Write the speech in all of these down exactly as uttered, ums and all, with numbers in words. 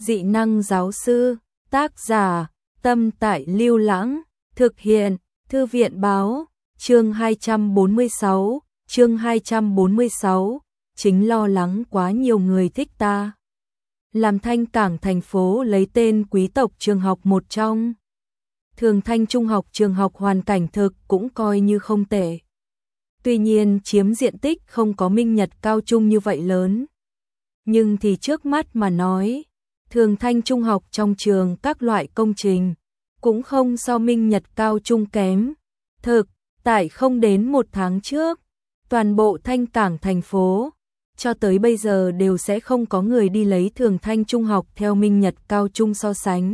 Dị năng giáo sư, tác giả, Tâm Tại Lưu Lãng, thực hiện, Thư viện báo, chương hai trăm bốn mươi sáu, chương hai trăm bốn mươi sáu, chính lo lắng quá nhiều người thích ta. Làm Thanh Cảng thành phố lấy tên quý tộc trường học một trong. Thường Thanh Trung học trường học hoàn cảnh thực cũng coi như không tệ. Tuy nhiên chiếm diện tích không có Minh Nhật Cao Trung như vậy lớn. Nhưng thì trước mắt mà nói, Thường Thanh Trung học trong trường các loại công trình cũng không so Minh Nhật Cao Trung kém. Thực, tại không đến một tháng trước, toàn bộ Thanh Cảng thành phố, cho tới bây giờ đều sẽ không có người đi lấy Thường Thanh Trung học theo Minh Nhật Cao Trung so sánh.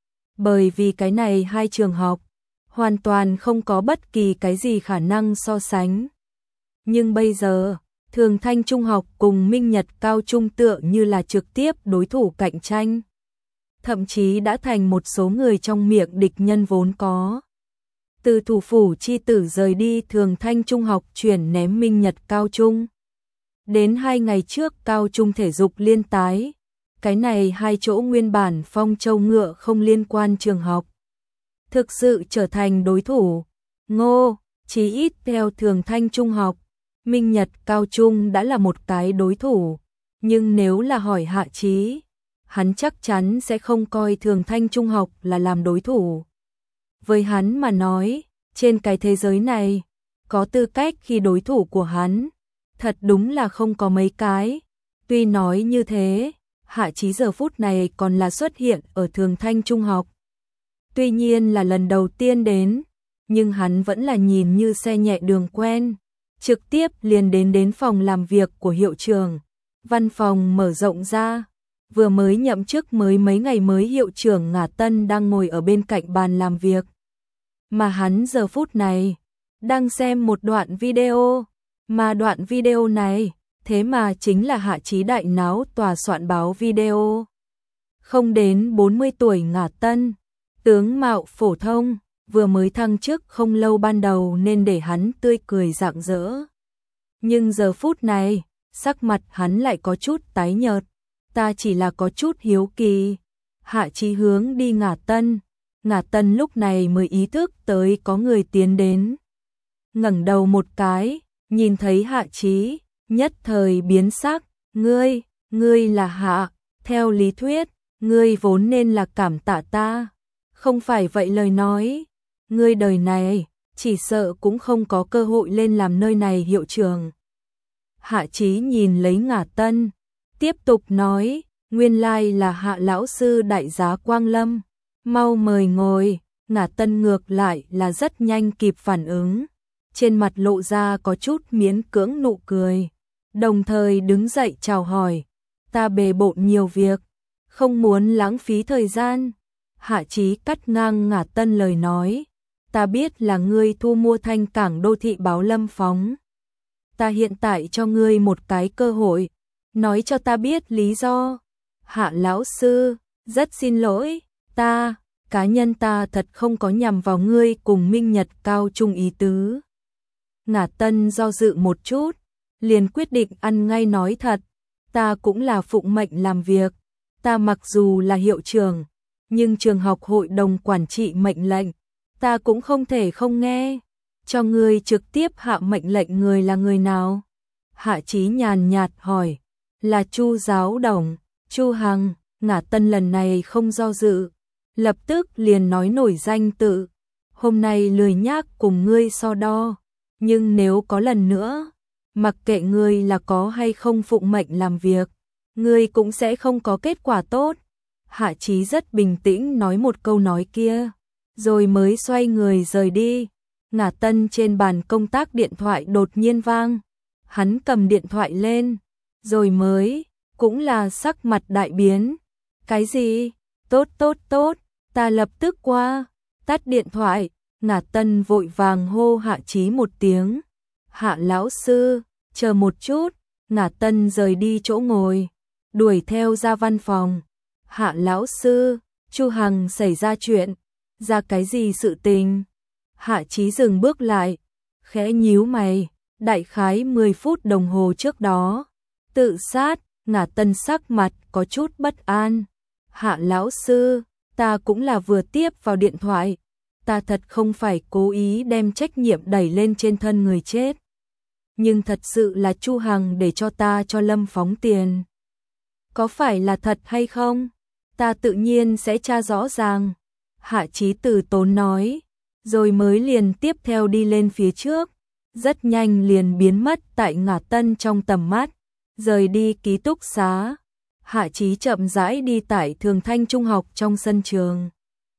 Bởi vì cái này hai trường học, hoàn toàn không có bất kỳ cái gì khả năng so sánh. Nhưng bây giờ, Thường Thanh Trung học cùng Minh Nhật Cao Trung tựa như là trực tiếp đối thủ cạnh tranh. Thậm chí đã thành một số người trong miệng địch nhân vốn có. Từ thủ phủ chi tử rời đi Thường Thanh Trung học chuyển ném Minh Nhật Cao Trung. Đến hai ngày trước Cao Trung thể dục liên tái. Cái này hai chỗ nguyên bản Phong Châu ngựa không liên quan trường học. Thực sự trở thành đối thủ. Ngô, chí ít theo Thường Thanh Trung học, Minh Nhật Cao Trung đã là một cái đối thủ. Nhưng nếu là hỏi Hạ Chí, hắn chắc chắn sẽ không coi Thường Thanh Trung học là làm đối thủ. Với hắn mà nói, trên cái thế giới này, có tư cách khi đối thủ của hắn, thật đúng là không có mấy cái. Tuy nói như thế, Hạ Chí giờ phút này còn là xuất hiện ở Thường Thanh Trung học. Tuy nhiên là lần đầu tiên đến, nhưng hắn vẫn là nhìn như xe nhẹ đường quen, trực tiếp liền đến đến phòng làm việc của hiệu trưởng. Văn phòng mở rộng ra, vừa mới nhậm chức mới mấy ngày mới hiệu trưởng Ngả Tân đang ngồi ở bên cạnh bàn làm việc. Mà hắn giờ phút này, đang xem một đoạn video, mà đoạn video này, thế mà chính là Hạ Chí đại náo tòa soạn báo video. Không đến bốn mươi tuổi Ngả Tân, tướng mạo phổ thông, vừa mới thăng chức không lâu ban đầu nên để hắn tươi cười rạng rỡ. Nhưng giờ phút này, sắc mặt hắn lại có chút tái nhợt. Ta chỉ là có chút hiếu kỳ. Hạ Chí hướng đi Ngả Tân. Ngả Tân lúc này mới ý thức tới có người tiến đến. Ngẩng đầu một cái, nhìn thấy Hạ Chí, nhất thời biến sắc. Ngươi, ngươi là Hạ, theo lý thuyết, ngươi vốn nên là cảm tạ ta. Không phải vậy lời nói, ngươi đời này, chỉ sợ cũng không có cơ hội lên làm nơi này hiệu trưởng. Hạ Chí nhìn lấy Ngả Tân, tiếp tục nói, nguyên lai là Hạ lão sư đại giá Quang Lâm, mau mời ngồi. Ngả Tân ngược lại là rất nhanh kịp phản ứng, trên mặt lộ ra có chút miễn cưỡng nụ cười, đồng thời đứng dậy chào hỏi, ta bề bộn nhiều việc, không muốn lãng phí thời gian. Hạ Chí cắt ngang Ngả Tân lời nói, ta biết là ngươi thu mua Thanh Cảng đô thị báo Lâm Phóng. Ta hiện tại cho ngươi một cái cơ hội, nói cho ta biết lý do. Hạ lão sư, rất xin lỗi, ta, cá nhân ta thật không có nhằm vào ngươi cùng Minh Nhật Cao Trung ý tứ. Ngả Tân do dự một chút, liền quyết định ăn ngay nói thật, ta cũng là phụng mệnh làm việc, ta mặc dù là hiệu trưởng, nhưng trường học hội đồng quản trị mệnh lệnh, ta cũng không thể không nghe. Cho ngươi trực tiếp hạ mệnh lệnh người là người nào? Hạ Chí nhàn nhạt hỏi, là Chu giáo đồng, Chu Hằng. Ngả Tân lần này không do dự, lập tức liền nói nổi danh tự. Hôm nay lười nhác cùng ngươi so đo, nhưng nếu có lần nữa, mặc kệ ngươi là có hay không phụng mệnh làm việc, ngươi cũng sẽ không có kết quả tốt. Hạ Chí rất bình tĩnh nói một câu nói kia, rồi mới xoay người rời đi. Ngả Tân trên bàn công tác điện thoại đột nhiên vang, hắn cầm điện thoại lên, rồi mới, cũng là sắc mặt đại biến. Cái gì? Tốt tốt tốt, ta lập tức qua. Tắt điện thoại, Ngả Tân vội vàng hô Hạ Chí một tiếng. Hạ lão sư, chờ một chút. Ngả Tân rời đi chỗ ngồi, đuổi theo ra văn phòng. Hạ lão sư, Chu Hằng xảy ra chuyện, ra cái gì sự tình? Hạ Chí dừng bước lại, khẽ nhíu mày, đại khái mười phút đồng hồ trước đó, tự sát. Ngả Tân sắc mặt có chút bất an. Hạ lão sư, ta cũng là vừa tiếp vào điện thoại. Ta thật không phải cố ý đem trách nhiệm đẩy lên trên thân người chết. Nhưng thật sự là Chu Hằng để cho ta cho Lâm phóng tiền. Có phải là thật hay không? Ta tự nhiên sẽ tra rõ ràng. Hạ Chí từ tốn nói, rồi mới liền tiếp theo đi lên phía trước. Rất nhanh liền biến mất tại ngã tân trong tầm mắt, rời đi ký túc xá. Hạ Chí chậm rãi đi tại Thường Thanh Trung học trong sân trường.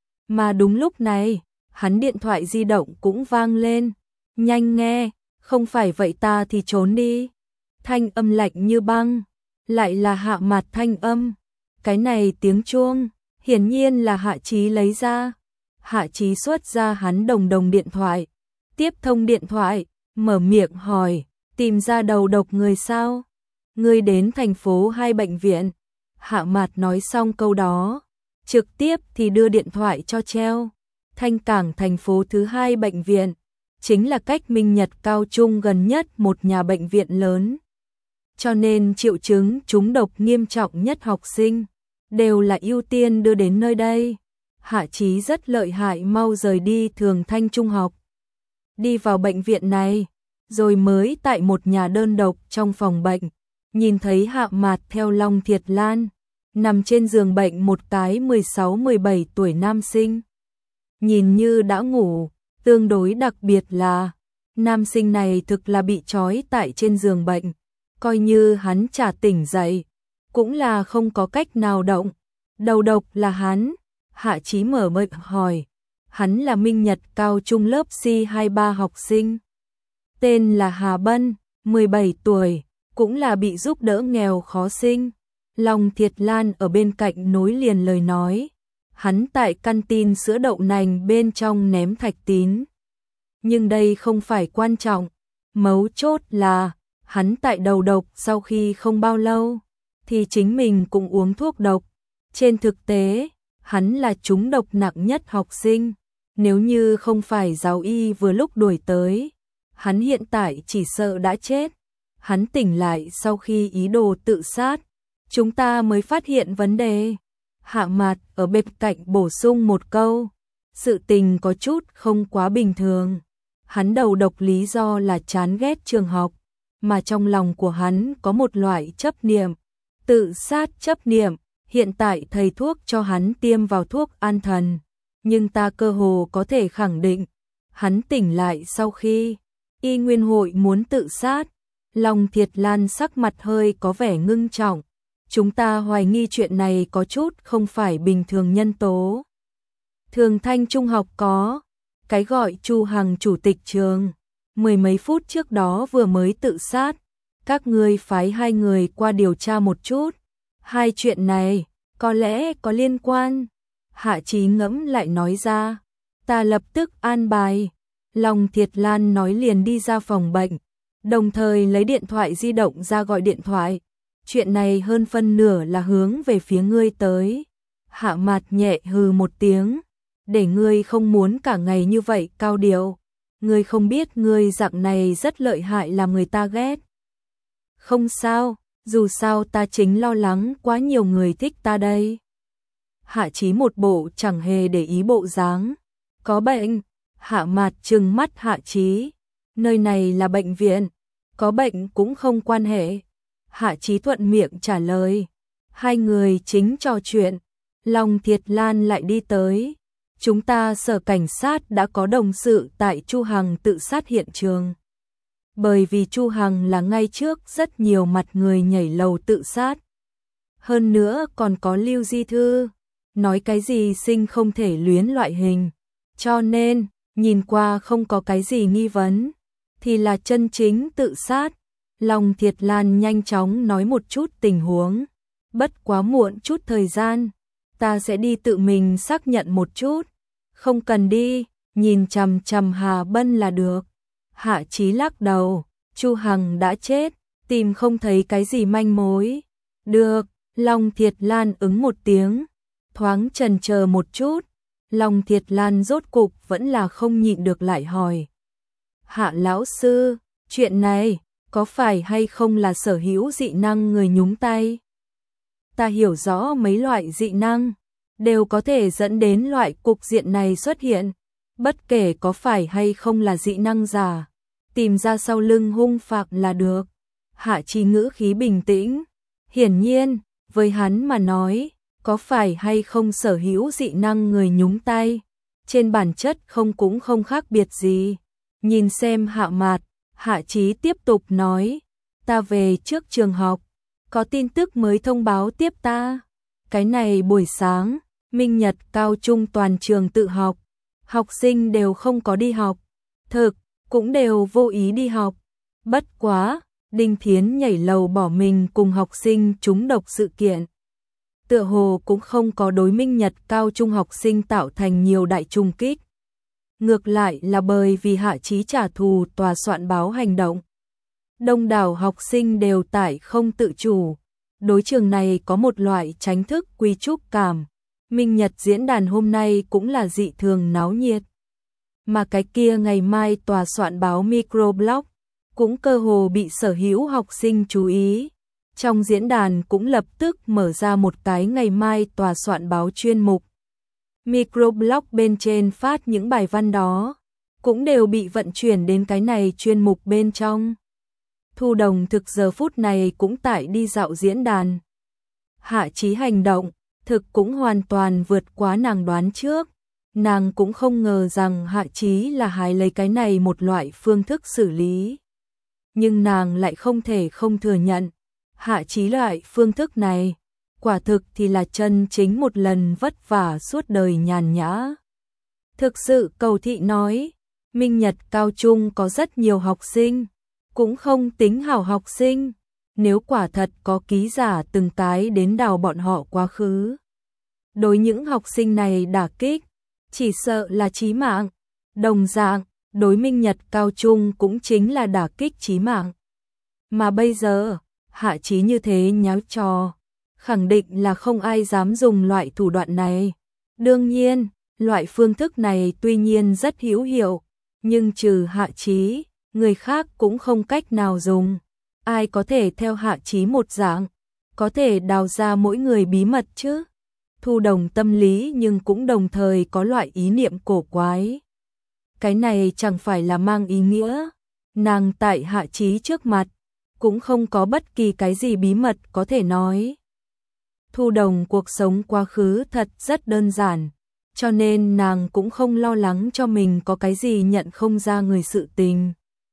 Mà đúng lúc này, hắn điện thoại di động cũng vang lên. Nhanh nghe, không phải vậy ta thì trốn đi. Thanh âm lạnh như băng, lại là Hạ Mạt thanh âm. Cái này tiếng chuông, hiển nhiên là Hạ Chí lấy ra. Hạ Chí xuất ra hắn đồng đồng điện thoại, tiếp thông điện thoại, mở miệng hỏi, tìm ra đầu độc người sao? Ngươi đến thành phố hai bệnh viện. Hạ Mạt nói xong câu đó, trực tiếp thì đưa điện thoại cho treo. Thanh Cảng thành phố thứ hai bệnh viện, chính là cách Minh Nhật Cao Trung gần nhất một nhà bệnh viện lớn. Cho nên triệu chứng trúng độc nghiêm trọng nhất học sinh, đều là ưu tiên đưa đến nơi đây. Hạ Chí rất lợi hại, mau rời đi Thường Thanh Trung học. Đi vào bệnh viện này, rồi mới tại một nhà đơn độc trong phòng bệnh, nhìn thấy Hạ Mạt theo Long Thiệt Lan, nằm trên giường bệnh một cái mười sáu mười bảy tuổi nam sinh. Nhìn như đã ngủ, tương đối đặc biệt là, nam sinh này thực là bị trói tại trên giường bệnh, coi như hắn chả tỉnh dậy, cũng là không có cách nào động. Đầu độc là hắn. Hạ Chí mở miệng hỏi, hắn là Minh Nhật Cao Trung lớp C hai ba học sinh. Tên là Hà Bân, mười bảy tuổi, cũng là bị giúp đỡ nghèo khó sinh. Long Thiệt Lan ở bên cạnh nối liền lời nói, hắn tại căn tin sữa đậu nành bên trong ném thạch tín. Nhưng đây không phải quan trọng, mấu chốt là, hắn tại đầu độc sau khi không bao lâu, thì chính mình cũng uống thuốc độc. Trên thực tế, hắn là trúng độc nặng nhất học sinh, nếu như không phải giáo y vừa lúc đuổi tới, hắn hiện tại chỉ sợ đã chết. Hắn tỉnh lại sau khi ý đồ tự sát, chúng ta mới phát hiện vấn đề. Hạ Mạt ở bên cạnh bổ sung một câu, sự tình có chút không quá bình thường. Hắn đầu độc lý do là chán ghét trường học, mà trong lòng của hắn có một loại chấp niệm, tự sát chấp niệm. Hiện tại thầy thuốc cho hắn tiêm vào thuốc an thần, nhưng ta cơ hồ có thể khẳng định, hắn tỉnh lại sau khi y nguyên hội muốn tự sát. Long Thiệt Lan sắc mặt hơi có vẻ ngưng trọng, chúng ta hoài nghi chuyện này có chút không phải bình thường nhân tố. Thường Thanh Trung học có cái gọi Chu Hằng chủ tịch trường, mười mấy phút trước đó vừa mới tự sát, các ngươi phái hai người qua điều tra một chút. Hai chuyện này, có lẽ có liên quan. Hạ Chí ngẫm lại nói ra, ta lập tức an bài. Long Thiệt Lan nói liền đi ra phòng bệnh, đồng thời lấy điện thoại di động ra gọi điện thoại. Chuyện này hơn phân nửa là hướng về phía ngươi tới. Hạ Mạt nhẹ hừ một tiếng, để ngươi không muốn cả ngày như vậy cao điệu. Ngươi không biết ngươi dạng này rất lợi hại làm người ta ghét. Không sao. Dù sao ta chính lo lắng quá nhiều người thích ta đây. Hạ Chí một bộ chẳng hề để ý bộ dáng. Có bệnh? Hạ Mạt trừng mắt Hạ Chí. Nơi này là bệnh viện, có bệnh cũng không quan hệ. Hạ Chí thuận miệng trả lời. Hai người chính trò chuyện, Long Thiệt Lan lại đi tới. Chúng ta sở cảnh sát đã có đồng sự tại Chu Hằng tự sát hiện trường. Bởi vì Chu Hằng là ngay trước rất nhiều mặt người nhảy lầu tự sát. Hơn nữa còn có lưu di thư, nói cái gì sinh không thể luyến loại hình. Cho nên, nhìn qua không có cái gì nghi vấn, thì là chân chính tự sát. Long Thiệt Lan nhanh chóng nói một chút tình huống. Bất quá muộn chút thời gian, ta sẽ đi tự mình xác nhận một chút. Không cần đi, nhìn chằm chằm Hà Bân là được. Hạ Chí lắc đầu, Chu Hằng đã chết, tìm không thấy cái gì manh mối. Được, Long Thiệt Lan ứng một tiếng, thoáng chần chờ một chút. Long Thiệt Lan rốt cục vẫn là không nhịn được lại hỏi. Hạ lão sư, chuyện này, có phải hay không là sở hữu dị năng người nhúng tay? ta hiểu rõ mấy loại dị năng đều có thể dẫn đến loại cục diện này xuất hiện, bất kể có phải hay không là dị năng giả, tìm ra sau lưng hung phạm là được. Hạ Chí ngữ khí bình tĩnh, hiển nhiên, với hắn mà nói, có phải hay không sở hữu dị năng người nhúng tay, trên bản chất không cũng không khác biệt gì. Nhìn xem Hạ Mạt, Hạ Chí tiếp tục nói, ta về trước trường học, có tin tức mới thông báo tiếp ta. Cái này buổi sáng, Minh Nhật cao trung toàn trường tự học, học sinh đều không có đi học, thực, cũng đều vô ý đi học. Bất quá, Đinh Thiến nhảy lầu bỏ mình cùng học sinh trúng độc sự kiện, tựa hồ cũng không có đối Minh Nhật cao trung học sinh tạo thành nhiều đại trùng kích. Ngược lại là bởi vì Hạ Chí trả thù tòa soạn báo hành động, đông đảo học sinh đều tải không tự chủ, đối trường này có một loại tránh thức quy trúc cảm. Minh Nhật diễn đàn hôm nay cũng là dị thường náo nhiệt, mà cái kia ngày mai tòa soạn báo microblog cũng cơ hồ bị sở hữu học sinh chú ý. Trong diễn đàn cũng lập tức mở ra một cái ngày mai tòa soạn báo chuyên mục. Microblog bên trên phát những bài văn đó, cũng đều bị vận chuyển đến cái này chuyên mục bên trong. Thu Đồng thực giờ phút này cũng tại đi dạo diễn đàn. Hạ Chí hành động, thực cũng hoàn toàn vượt quá nàng đoán trước. Nàng cũng không ngờ rằng Hạ Chí là hái lấy cái này một loại phương thức xử lý. Nhưng nàng lại không thể không thừa nhận, Hạ Chí loại phương thức này, quả thực thì là chân chính một lần vất vả suốt đời nhàn nhã. Thực sự cầu thị nói, Minh Nhật cao trung có rất nhiều học sinh, cũng không tính hảo học sinh, nếu quả thật có ký giả từng cái đến đào bọn họ quá khứ. Đối những học sinh này đả kích, chỉ sợ là chí mạng, đồng dạng, đối Minh Nhật cao trung cũng chính là đả kích chí mạng. Mà bây giờ, Hạ Chí như thế nháo trò, khẳng định là không ai dám dùng loại thủ đoạn này. Đương nhiên, loại phương thức này tuy nhiên rất hữu hiệu, nhưng trừ Hạ Chí, người khác cũng không cách nào dùng. Ai có thể theo Hạ Chí một dạng, có thể đào ra mỗi người bí mật chứ? Thu Đồng tâm lý nhưng cũng đồng thời có loại ý niệm cổ quái. Cái này chẳng phải là mang ý nghĩa, nàng tại Hạ Chí trước mặt, cũng không có bất kỳ cái gì bí mật có thể nói. Thu Đồng cuộc sống quá khứ thật rất đơn giản, cho nên nàng cũng không lo lắng cho mình có cái gì nhận không ra người sự tình.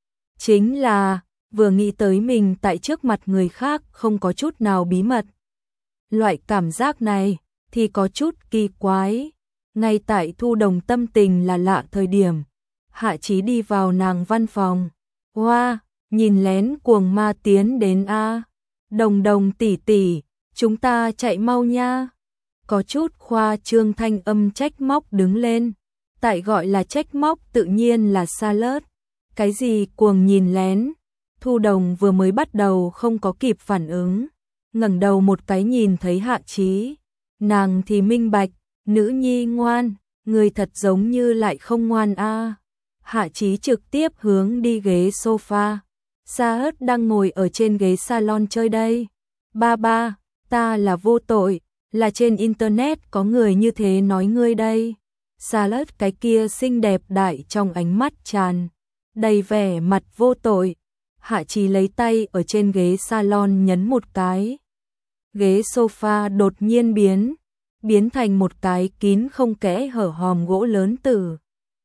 Chính là, vừa nghĩ tới mình tại trước mặt người khác không có chút nào bí mật. Loại cảm giác này thì có chút kỳ quái. Ngay tại Thu Đồng tâm tình là lạ thời điểm, Hạ Chí đi vào nàng văn phòng. Hoa, nhìn lén cuồng ma tiến đến a. Đồng Đồng tỷ tỷ, chúng ta chạy mau nha. Có chút khoa trương thanh âm trách móc đứng lên. Tại gọi là trách móc tự nhiên là Salad. Cái gì cuồng nhìn lén? Thu Đồng vừa mới bắt đầu không có kịp phản ứng, ngẩng đầu một cái nhìn thấy Hạ Chí, nàng thì minh bạch, nữ nhi ngoan, người thật giống như lại không ngoan a. Hạ Chí trực tiếp hướng đi ghế sofa. Sa Hớt đang ngồi ở trên ghế salon chơi đây. Ba ba, ta là vô tội, là trên internet có người như thế nói ngươi đây. Sa Hớt cái kia xinh đẹp đại trong ánh mắt tràn đầy vẻ mặt vô tội. Hạ Chí lấy tay ở trên ghế salon nhấn một cái. Ghế sofa đột nhiên biến, biến thành một cái kín không kẽ hở hòm gỗ lớn tử.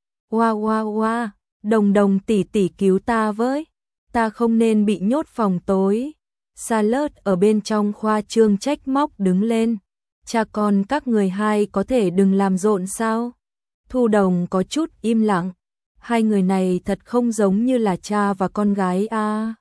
Oa oa oa, Đồng Đồng tỷ tỷ cứu ta với, ta không nên bị nhốt phòng tối. Salad ở bên trong khoa trương trách móc đứng lên. Cha con các người hai có thể đừng làm rộn sao? Thu Đồng có chút im lặng. Hai người này thật không giống như là cha và con gái a. À.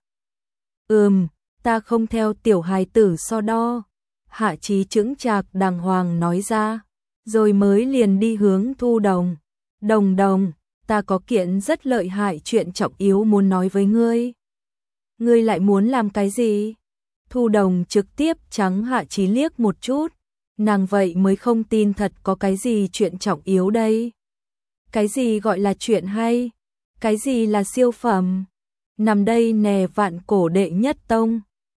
Ừm, ta không theo tiểu hài tử so đo. Hạ Chí chững chạc đàng hoàng nói ra, rồi mới liền đi hướng Thu Đồng. Đồng Đồng, ta có kiện rất lợi hại chuyện trọng yếu muốn nói với ngươi. Ngươi lại muốn làm cái gì? Thu Đồng trực tiếp trắng Hạ Chí liếc một chút, nàng vậy mới không tin thật có cái gì chuyện trọng yếu đây. Cái gì gọi là chuyện hay? Cái gì là siêu phẩm? Nằm đây nè vạn cổ đệ nhất tông.